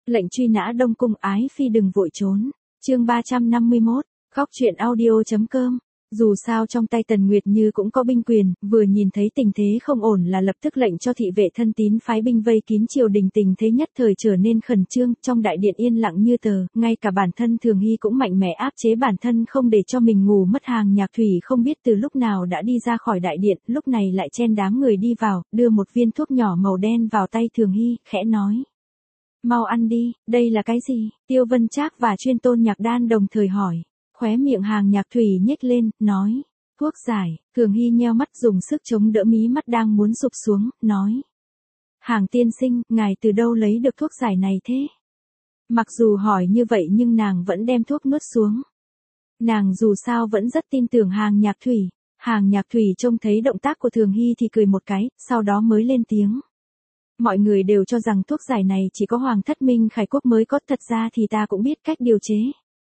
Lệnh truy nã Đông Cung ái phi đừng vội trốn. Chương 351, khóc chuyện audio.com. Dù sao trong tay Tần Nguyệt Như cũng có binh quyền, vừa nhìn thấy tình thế không ổn là lập tức lệnh cho thị vệ thân tín phái binh vây kín triều đình, tình thế nhất thời trở nên khẩn trương, trong đại điện yên lặng như tờ, ngay cả bản thân Thường Hy cũng mạnh mẽ áp chế bản thân không để cho mình ngủ mất. Hàng Nhạc Thủy không biết từ lúc nào đã đi ra khỏi đại điện, lúc này lại chen đám người đi vào, đưa một viên thuốc nhỏ màu đen vào tay Thường Hy, khẽ nói. Mau ăn đi, đây là cái gì? Tiêu Vân Trác và Chuyên Tôn Nhạc Đan đồng thời hỏi. Khóe miệng Hàng Nhạc Thủy nhếch lên, nói. Thuốc giải. Thường Hy nheo mắt dùng sức chống đỡ mí mắt đang muốn sụp xuống, nói. Hàng tiên sinh, ngài từ đâu lấy được thuốc giải này thế? Mặc dù hỏi như vậy nhưng nàng vẫn đem thuốc nuốt xuống. Nàng dù sao vẫn rất tin tưởng Hàng Nhạc Thủy. Hàng Nhạc Thủy trông thấy động tác của Thường Hy thì cười một cái, sau đó mới lên tiếng. Mọi người đều cho rằng thuốc giải này chỉ có Hoàng thất Minh Khải Quốc mới có, thật ra thì ta cũng biết cách điều chế.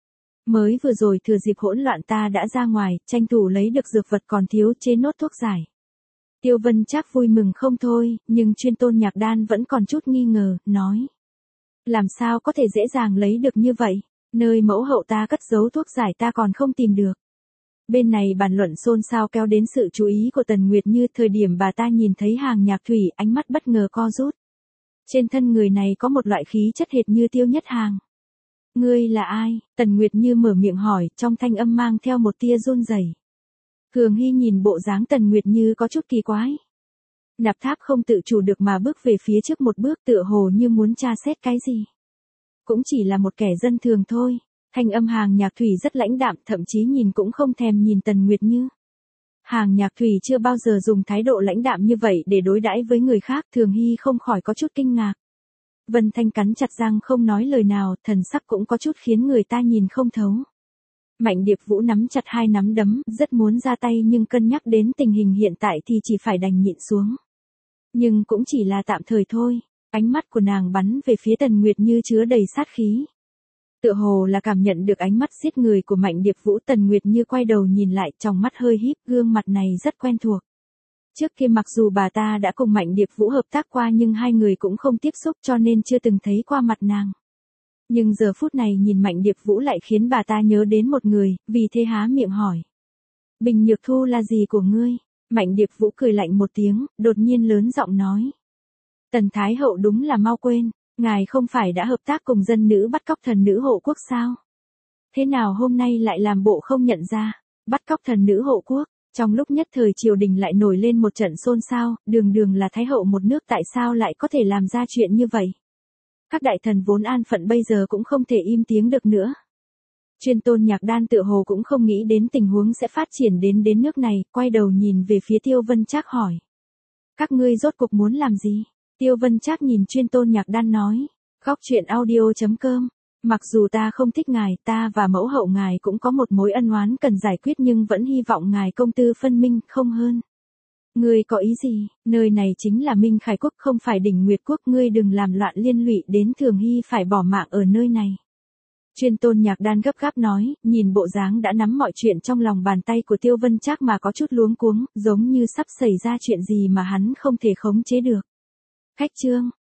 Mới vừa rồi thừa dịp hỗn loạn ta đã ra ngoài, tranh thủ lấy được dược vật còn thiếu, chế nốt thuốc giải. Tiêu Vân Trác vui mừng không thôi, nhưng Chuyên Tôn Nhạc Đan vẫn còn chút nghi ngờ, nói. Làm sao có thể dễ dàng lấy được như vậy, nơi mẫu hậu ta cất giấu thuốc giải ta còn không tìm được. Bên này bàn luận xôn xao kéo đến sự chú ý của Tần Nguyệt Như, thời điểm bà ta nhìn thấy Hàng Nhạc Thủy, ánh mắt bất ngờ co rút. Trên thân người này có một loại khí chất hệt như Tiêu Nhất Hàng. Ngươi là ai? Tần Nguyệt Như mở miệng hỏi, trong thanh âm mang theo một tia run rẩy. Thường Hy nhìn bộ dáng Tần Nguyệt Như có chút kỳ quái. Nạp Tháp không tự chủ được mà bước về phía trước một bước, tựa hồ như muốn tra xét cái gì. Cũng chỉ là một kẻ dân thường thôi. Thanh âm Hàng Nhạc Thủy rất lãnh đạm, thậm chí nhìn cũng không thèm nhìn Tần Nguyệt Như. Hàng Nhạc Thủy chưa bao giờ dùng thái độ lãnh đạm như vậy để đối đãi với người khác, Thường Hy không khỏi có chút kinh ngạc. Vân Thanh cắn chặt răng không nói lời nào, thần sắc cũng có chút khiến người ta nhìn không thấu. Mạnh Điệp Vũ nắm chặt hai nắm đấm, rất muốn ra tay nhưng cân nhắc đến tình hình hiện tại thì chỉ phải đành nhịn xuống. Nhưng cũng chỉ là tạm thời thôi, ánh mắt của nàng bắn về phía Tần Nguyệt Như chứa đầy sát khí. Tựa hồ là cảm nhận được ánh mắt giết người của Mạnh Điệp Vũ, Tần Nguyệt Như quay đầu nhìn lại, trong mắt hơi híp, gương mặt này rất quen thuộc. Trước kia mặc dù bà ta đã cùng Mạnh Điệp Vũ hợp tác qua nhưng hai người cũng không tiếp xúc cho nên chưa từng thấy qua mặt nàng. Nhưng giờ phút này nhìn Mạnh Điệp Vũ lại khiến bà ta nhớ đến một người, vì thế há miệng hỏi. Bình Nhược Thu là gì của ngươi? Mạnh Điệp Vũ cười lạnh một tiếng, đột nhiên lớn giọng nói. Tần Thái Hậu đúng là mau quên, ngài không phải đã hợp tác cùng dân nữ bắt cóc thần nữ hộ quốc sao? Thế nào hôm nay lại làm bộ không nhận ra, bắt cóc thần nữ hộ quốc? Trong lúc nhất thời triều đình lại nổi lên một trận xôn xao, đường đường là thái hậu một nước tại sao lại có thể làm ra chuyện như vậy. Các đại thần vốn an phận bây giờ cũng không thể im tiếng được nữa. Chuyên Tôn Nhạc Đan tựa hồ cũng không nghĩ đến tình huống sẽ phát triển đến nước này, quay đầu nhìn về phía Tiêu Vân Trác hỏi. Các ngươi rốt cuộc muốn làm gì? Tiêu Vân Trác nhìn Chuyên Tôn Nhạc Đan nói. Khóc chuyện audio.com. Mặc dù ta không thích ngài, ta và mẫu hậu ngài cũng có một mối ân oán cần giải quyết nhưng vẫn hy vọng ngài công tư phân minh, không hơn. Ngươi có ý gì? Nơi này chính là Minh Khải Quốc không phải Đỉnh Nguyệt Quốc, ngươi đừng làm loạn liên lụy đến Thường Hy phải bỏ mạng ở nơi này. Chuyên Tôn Nhạc Đan gấp gáp nói, nhìn bộ dáng đã nắm mọi chuyện trong lòng bàn tay của Tiêu Vân Trác mà có chút luống cuống, giống như sắp xảy ra chuyện gì mà hắn không thể khống chế được. Khách trương,